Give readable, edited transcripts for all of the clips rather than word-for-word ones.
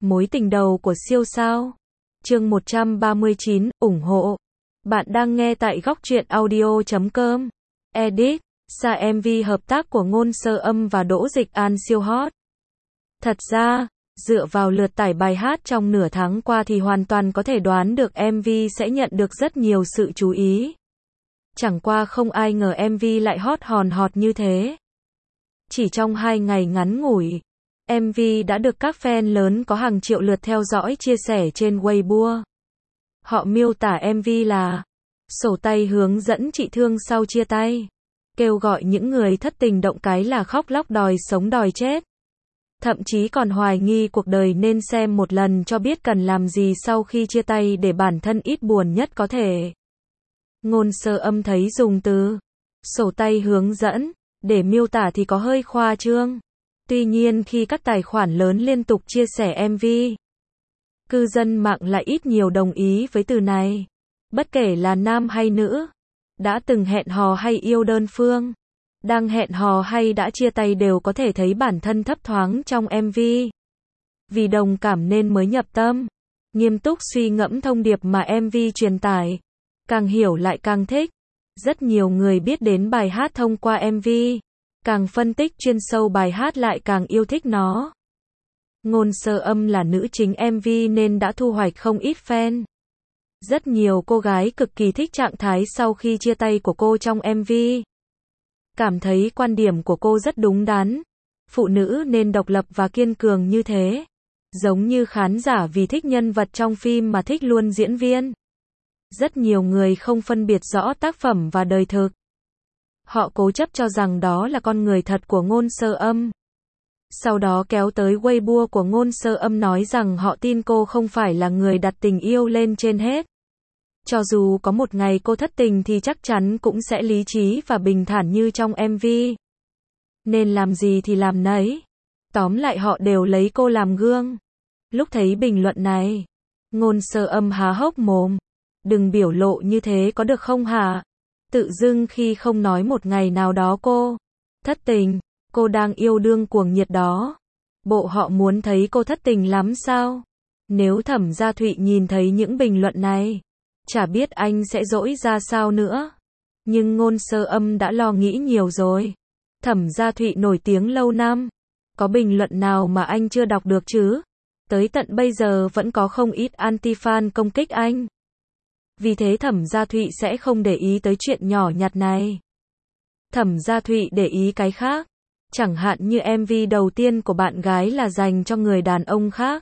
Mối tình đầu của siêu sao. Chương 139, ủng hộ. Bạn đang nghe tại góc truyện audio.com. Edit. Sa MV hợp tác của Ngôn Sơ Âm và Đỗ Dịch An siêu hot. Thật ra, dựa vào lượt tải bài hát trong nửa tháng qua thì hoàn toàn có thể đoán được MV sẽ nhận được rất nhiều sự chú ý. Chẳng qua không ai ngờ MV lại hot hòn hot như thế. Chỉ trong 2 ngày ngắn ngủi, MV đã được các fan lớn có hàng triệu lượt theo dõi chia sẻ trên Weibo. Họ miêu tả MV là sổ tay hướng dẫn chị thương sau chia tay, kêu gọi những người thất tình động cái là khóc lóc đòi sống đòi chết. Thậm chí còn hoài nghi cuộc đời nên xem một lần cho biết cần làm gì sau khi chia tay để bản thân ít buồn nhất có thể. Ngôn Sơ Âm thấy dùng từ sổ tay hướng dẫn để miêu tả thì có hơi khoa trương. Tuy nhiên khi các tài khoản lớn liên tục chia sẻ MV, cư dân mạng lại ít nhiều đồng ý với từ này. Bất kể là nam hay nữ, đã từng hẹn hò hay yêu đơn phương, đang hẹn hò hay đã chia tay đều có thể thấy bản thân thấp thoáng trong MV. Vì đồng cảm nên mới nhập tâm, nghiêm túc suy ngẫm thông điệp mà MV truyền tải. Càng hiểu lại càng thích. Rất nhiều người biết đến bài hát thông qua MV. Càng phân tích chuyên sâu bài hát lại càng yêu thích nó. Ngôn Sơ Âm là nữ chính MV nên đã thu hoạch không ít fan. Rất nhiều cô gái cực kỳ thích trạng thái sau khi chia tay của cô trong MV. Cảm thấy quan điểm của cô rất đúng đắn. Phụ nữ nên độc lập và kiên cường như thế. Giống như khán giả vì thích nhân vật trong phim mà thích luôn diễn viên. Rất nhiều người không phân biệt rõ tác phẩm và đời thực. Họ cố chấp cho rằng đó là con người thật của Ngôn Sơ Âm. Sau đó kéo tới Weibo của Ngôn Sơ Âm nói rằng họ tin cô không phải là người đặt tình yêu lên trên hết. Cho dù có một ngày cô thất tình thì chắc chắn cũng sẽ lý trí và bình thản như trong MV. Nên làm gì thì làm nấy. Tóm lại họ đều lấy cô làm gương. Lúc thấy bình luận này, Ngôn Sơ Âm há hốc mồm. Đừng biểu lộ như thế có được không hả? Tự dưng khi không nói một ngày nào đó cô thất tình, cô đang yêu đương cuồng nhiệt đó. Bộ họ muốn thấy cô thất tình lắm sao? Nếu Thẩm Gia Thụy nhìn thấy những bình luận này, chả biết anh sẽ dỗi ra sao nữa. Nhưng Ngôn Sơ Âm đã lo nghĩ nhiều rồi. Thẩm Gia Thụy nổi tiếng lâu năm. Có bình luận nào mà anh chưa đọc được chứ? Tới tận bây giờ vẫn có không ít anti-fan công kích anh. Vì thế Thẩm Gia Thụy sẽ không để ý tới chuyện nhỏ nhặt này. Thẩm Gia Thụy để ý cái khác. Chẳng hạn như MV đầu tiên của bạn gái là dành cho người đàn ông khác.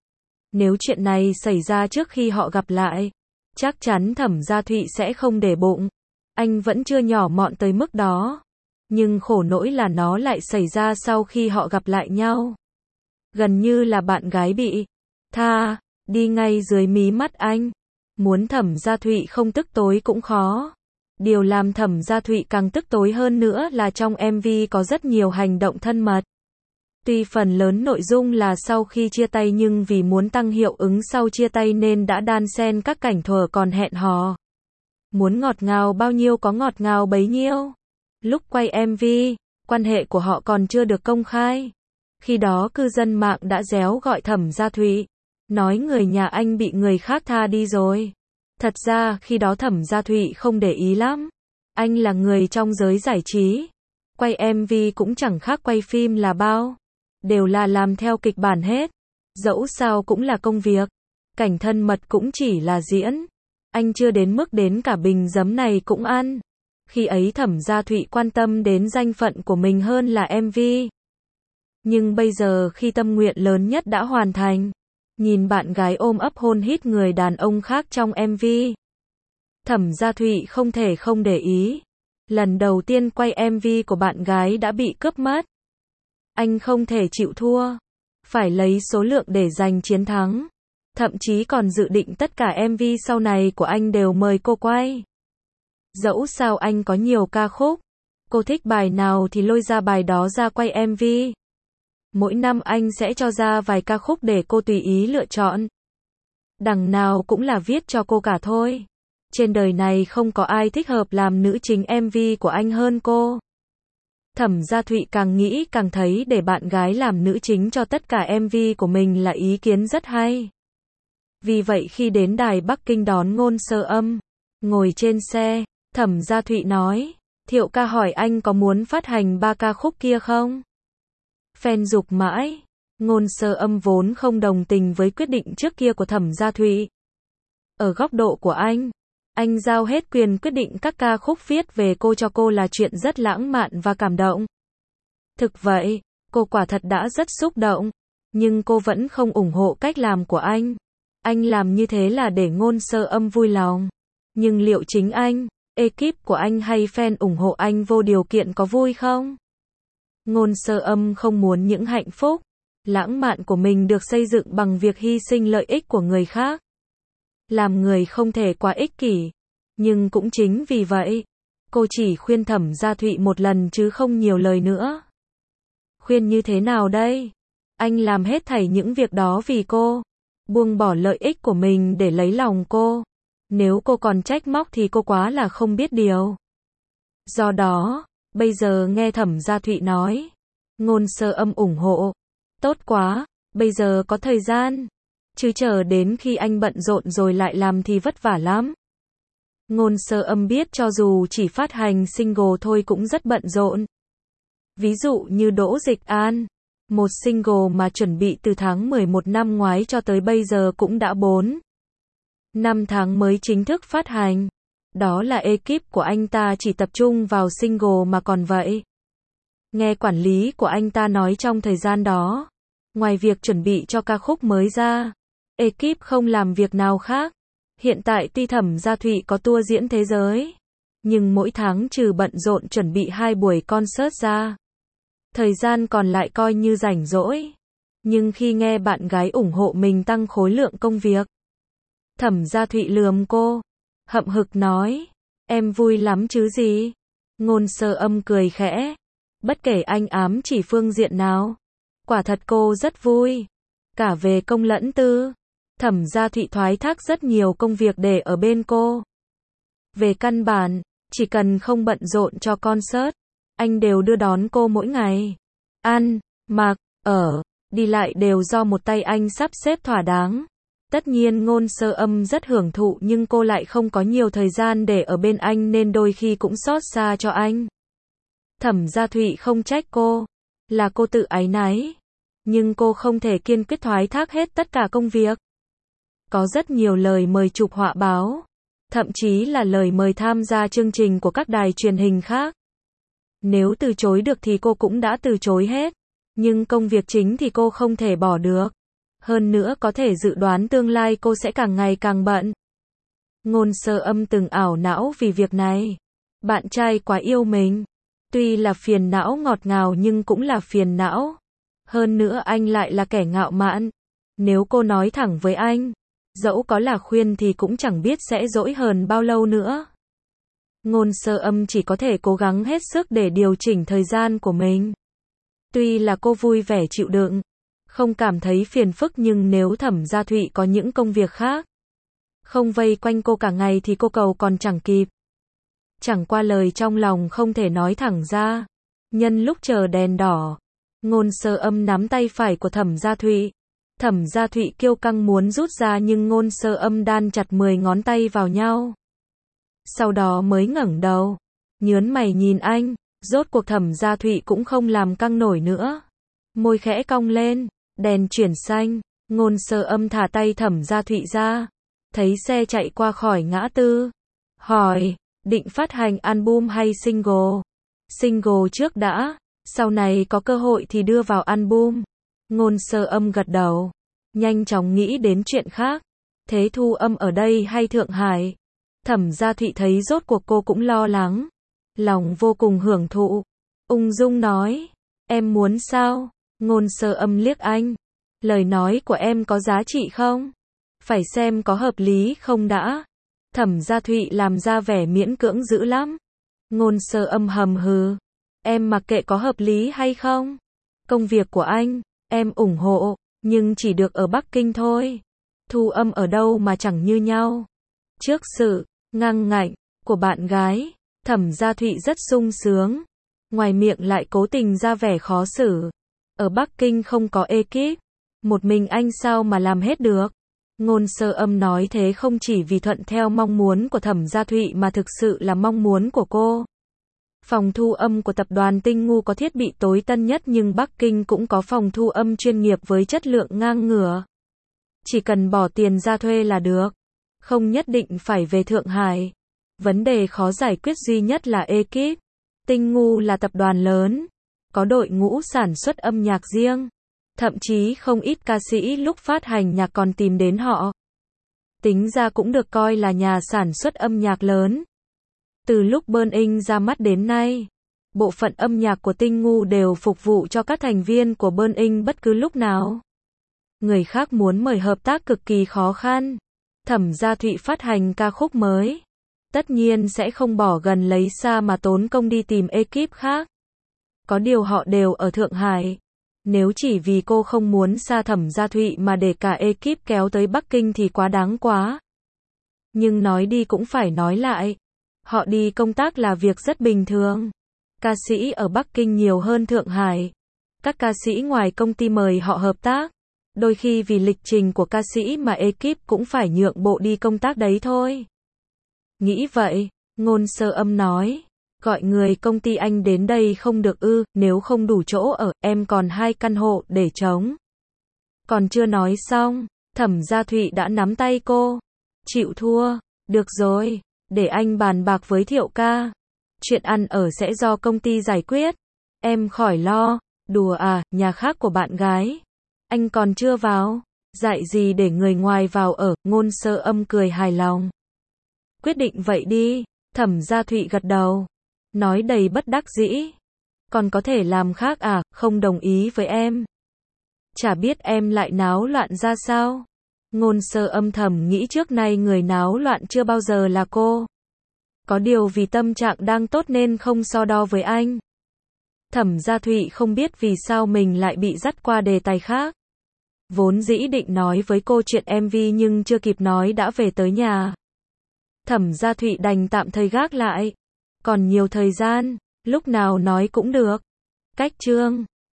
Nếu chuyện này xảy ra trước khi họ gặp lại, chắc chắn Thẩm Gia Thụy sẽ không để bụng. Anh vẫn chưa nhỏ mọn tới mức đó. Nhưng khổ nỗi là nó lại xảy ra sau khi họ gặp lại nhau. Gần như là bạn gái bị tha đi ngay dưới mí mắt anh. Muốn Thẩm Gia Thụy không tức tối cũng khó. Điều làm Thẩm Gia Thụy càng tức tối hơn nữa là trong MV có rất nhiều hành động thân mật. Tuy phần lớn nội dung là sau khi chia tay nhưng vì muốn tăng hiệu ứng sau chia tay nên đã đan xen các cảnh thuở còn hẹn hò. Muốn ngọt ngào bao nhiêu có ngọt ngào bấy nhiêu. Lúc quay MV, quan hệ của họ còn chưa được công khai. Khi đó cư dân mạng đã réo gọi Thẩm Gia Thụy. Nói người nhà anh bị người khác tha đi rồi. Thật ra khi đó Thẩm Gia Thụy không để ý lắm. Anh là người trong giới giải trí. Quay MV cũng chẳng khác quay phim là bao. Đều là làm theo kịch bản hết. Dẫu sao cũng là công việc. Cảnh thân mật cũng chỉ là diễn. Anh chưa đến mức đến cả bình giấm này cũng ăn. Khi ấy Thẩm Gia Thụy quan tâm đến danh phận của mình hơn là MV. Nhưng bây giờ khi tâm nguyện lớn nhất đã hoàn thành. Nhìn bạn gái ôm ấp hôn hít người đàn ông khác trong MV. Thẩm Gia Thụy không thể không để ý. Lần đầu tiên quay MV của bạn gái đã bị cướp mất. Anh không thể chịu thua. Phải lấy số lượng để giành chiến thắng. Thậm chí còn dự định tất cả MV sau này của anh đều mời cô quay. Dẫu sao anh có nhiều ca khúc. Cô thích bài nào thì lôi ra bài đó ra quay MV. Mỗi năm anh sẽ cho ra vài ca khúc để cô tùy ý lựa chọn. Đằng nào cũng là viết cho cô cả thôi. Trên đời này không có ai thích hợp làm nữ chính MV của anh hơn cô. Thẩm Gia Thụy càng nghĩ càng thấy để bạn gái làm nữ chính cho tất cả MV của mình là ý kiến rất hay. Vì vậy khi đến đài Bắc Kinh đón Ngôn Sơ Âm, ngồi trên xe, Thẩm Gia Thụy nói, Thiệu ca hỏi anh có muốn phát hành 3 ca khúc kia không? Fan giục mãi. Ngôn Sơ Âm vốn không đồng tình với quyết định trước kia của Thẩm Gia Thụy. Ở góc độ của anh giao hết quyền quyết định các ca khúc viết về cô cho cô là chuyện rất lãng mạn và cảm động. Thực vậy, cô quả thật đã rất xúc động, nhưng cô vẫn không ủng hộ cách làm của anh. Anh làm như thế là để Ngôn Sơ Âm vui lòng. Nhưng liệu chính anh, ekip của anh hay fan ủng hộ anh vô điều kiện có vui không? Ngôn Sơ Âm không muốn những hạnh phúc lãng mạn của mình được xây dựng bằng việc hy sinh lợi ích của người khác. Làm người không thể quá ích kỷ. Nhưng cũng chính vì vậy, cô chỉ khuyên Thẩm Gia Thụy một lần chứ không nhiều lời nữa. Khuyên như thế nào đây? Anh làm hết thảy những việc đó vì cô. Buông bỏ lợi ích của mình để lấy lòng cô. Nếu cô còn trách móc thì cô quá là không biết điều. Do đó, bây giờ nghe Thẩm Gia Thụy nói, Ngôn Sơ Âm ủng hộ. Tốt quá, bây giờ có thời gian. Chứ chờ đến khi anh bận rộn rồi lại làm thì vất vả lắm. Ngôn Sơ Âm biết cho dù chỉ phát hành single thôi cũng rất bận rộn. Ví dụ như Đỗ Dịch An, một single mà chuẩn bị từ tháng 11 năm ngoái cho tới bây giờ cũng đã 4-5 tháng mới chính thức phát hành. Đó là ekip của anh ta chỉ tập trung vào single mà còn vậy. Nghe quản lý của anh ta nói trong thời gian đó, ngoài việc chuẩn bị cho ca khúc mới ra, ekip không làm việc nào khác. Hiện tại tuy Thẩm Gia Thụy có tour diễn thế giới, nhưng mỗi tháng trừ bận rộn chuẩn bị 2 buổi concert ra, thời gian còn lại coi như rảnh rỗi. Nhưng khi nghe bạn gái ủng hộ mình tăng khối lượng công việc, Thẩm Gia Thụy lườm cô, hậm hực nói, em vui lắm chứ gì? Ngôn Sơ Âm cười khẽ, bất kể anh ám chỉ phương diện nào, quả thật cô rất vui, cả về công lẫn tư. Thẩm Gia Thụy thoái thác rất nhiều công việc để ở bên cô. Về căn bản, chỉ cần không bận rộn cho concert, anh đều đưa đón cô mỗi ngày. Ăn, mặc, ở, đi lại đều do một tay anh sắp xếp thỏa đáng. Tất nhiên Ngôn Sơ Âm rất hưởng thụ nhưng cô lại không có nhiều thời gian để ở bên anh nên đôi khi cũng xót xa cho anh. Thẩm Gia Thụy không trách cô, là cô tự áy náy. Nhưng cô không thể kiên quyết thoái thác hết tất cả công việc. Có rất nhiều lời mời chụp họa báo, thậm chí là lời mời tham gia chương trình của các đài truyền hình khác. Nếu từ chối được thì cô cũng đã từ chối hết. Nhưng công việc chính thì cô không thể bỏ được. Hơn nữa có thể dự đoán tương lai cô sẽ càng ngày càng bận. Ngôn Sơ Âm từng ảo não vì việc này. Bạn trai quá yêu mình. Tuy là phiền não ngọt ngào nhưng cũng là phiền não. Hơn nữa anh lại là kẻ ngạo mạn. Nếu cô nói thẳng với anh, dẫu có là khuyên thì cũng chẳng biết sẽ dỗi hờn bao lâu nữa. Ngôn Sơ Âm chỉ có thể cố gắng hết sức để điều chỉnh thời gian của mình. Tuy là cô vui vẻ chịu đựng, không cảm thấy phiền phức nhưng nếu Thẩm Gia Thụy có những công việc khác, không vây quanh cô cả ngày thì cô cầu còn chẳng kịp. Chẳng qua lời trong lòng không thể nói thẳng ra. Nhân lúc chờ đèn đỏ, Ngôn Sơ Âm nắm tay phải của Thẩm Gia Thụy. Thẩm Gia Thụy kiêu căng muốn rút ra nhưng Ngôn Sơ Âm đan chặt 10 ngón tay vào nhau. Sau đó mới ngẩng đầu, nhớn mày nhìn anh, rốt cuộc Thẩm Gia Thụy cũng không làm căng nổi nữa. Môi khẽ cong lên, đèn chuyển xanh, Ngôn Sơ Âm thả tay Thẩm Gia Thụy ra, thấy xe chạy qua khỏi ngã tư. Hỏi, định phát hành album hay single? Single trước đã, sau này có cơ hội thì đưa vào album. Ngôn Sơ Âm gật đầu, nhanh chóng nghĩ đến chuyện khác. Thế thu âm ở đây hay Thượng Hải? Thẩm Gia Thụy thấy rốt cuộc cô cũng lo lắng, lòng vô cùng hưởng thụ, ung dung nói, em muốn sao? Ngôn Sơ Âm liếc anh, lời nói của em có giá trị không? Phải xem có hợp lý không đã. Thẩm Gia Thụy làm ra vẻ miễn cưỡng dữ lắm. Ngôn Sơ Âm hầm hừ, em mặc kệ có hợp lý hay không. Công việc của anh, em ủng hộ, nhưng chỉ được ở Bắc Kinh thôi. Thu âm ở đâu mà chẳng như nhau. Trước sự ngang ngạnh của bạn gái, Thẩm Gia Thụy rất sung sướng. ngoài miệng lại cố tình ra vẻ khó xử. Ở Bắc Kinh không có ekip, một mình anh sao mà làm hết được. Ngôn Sơ Âm nói thế không chỉ vì thuận theo mong muốn của Thẩm Gia Thụy mà thực sự là mong muốn của cô. Phòng thu âm của tập đoàn Tinh Ngu có thiết bị tối tân nhất nhưng Bắc Kinh cũng có phòng thu âm chuyên nghiệp với chất lượng ngang ngửa. Chỉ cần bỏ tiền ra thuê là được. Không nhất định phải về Thượng Hải. Vấn đề khó giải quyết duy nhất là ekip. Tinh Ngu là tập đoàn lớn, có đội ngũ sản xuất âm nhạc riêng. Thậm chí không ít ca sĩ lúc phát hành nhạc còn tìm đến họ. Tính ra cũng được coi là nhà sản xuất âm nhạc lớn. Từ lúc Burning ra mắt đến nay, bộ phận âm nhạc của Tinh Ngu đều phục vụ cho các thành viên của Burning bất cứ lúc nào. Người khác muốn mời hợp tác cực kỳ khó khăn. Thẩm Gia Thụy phát hành ca khúc mới, tất nhiên sẽ không bỏ gần lấy xa mà tốn công đi tìm ekip khác. Có điều họ đều ở Thượng Hải. Nếu chỉ vì cô không muốn xa Thẩm Gia Thụy mà để cả ekip kéo tới Bắc Kinh thì quá đáng quá. Nhưng nói đi cũng phải nói lại. Họ đi công tác là việc rất bình thường. Ca sĩ ở Bắc Kinh nhiều hơn Thượng Hải. Các ca sĩ ngoài công ty mời họ hợp tác. Đôi khi vì lịch trình của ca sĩ mà ekip cũng phải nhượng bộ đi công tác đấy thôi. Nghĩ vậy, Ngôn Sơ Âm nói. Gọi người công ty anh đến đây không được ư, nếu không đủ chỗ ở, em còn 2 căn hộ để trống. Còn chưa nói xong, Thẩm Gia Thụy đã nắm tay cô. Chịu thua, được rồi, để anh bàn bạc với Thiệu ca. Chuyện ăn ở sẽ do công ty giải quyết. Em khỏi lo, đùa à, nhà khác của bạn gái. Anh còn chưa vào, dạy gì để người ngoài vào ở, Ngôn Sơ Âm cười hài lòng. Quyết định vậy đi, Thẩm Gia Thụy gật đầu. Nói đầy bất đắc dĩ. Còn có thể làm khác à, không đồng ý với em. Chả biết em lại náo loạn ra sao. Ngôn Sơ Âm thầm nghĩ trước nay người náo loạn chưa bao giờ là cô. Có điều vì tâm trạng đang tốt nên không so đo với anh. Thẩm Gia Thụy không biết vì sao mình lại bị dắt qua đề tài khác. Vốn dĩ định nói với cô chuyện MV nhưng chưa kịp nói đã về tới nhà. Thẩm Gia Thụy đành tạm thời gác lại. Còn nhiều thời gian, lúc nào nói cũng được. Cách chương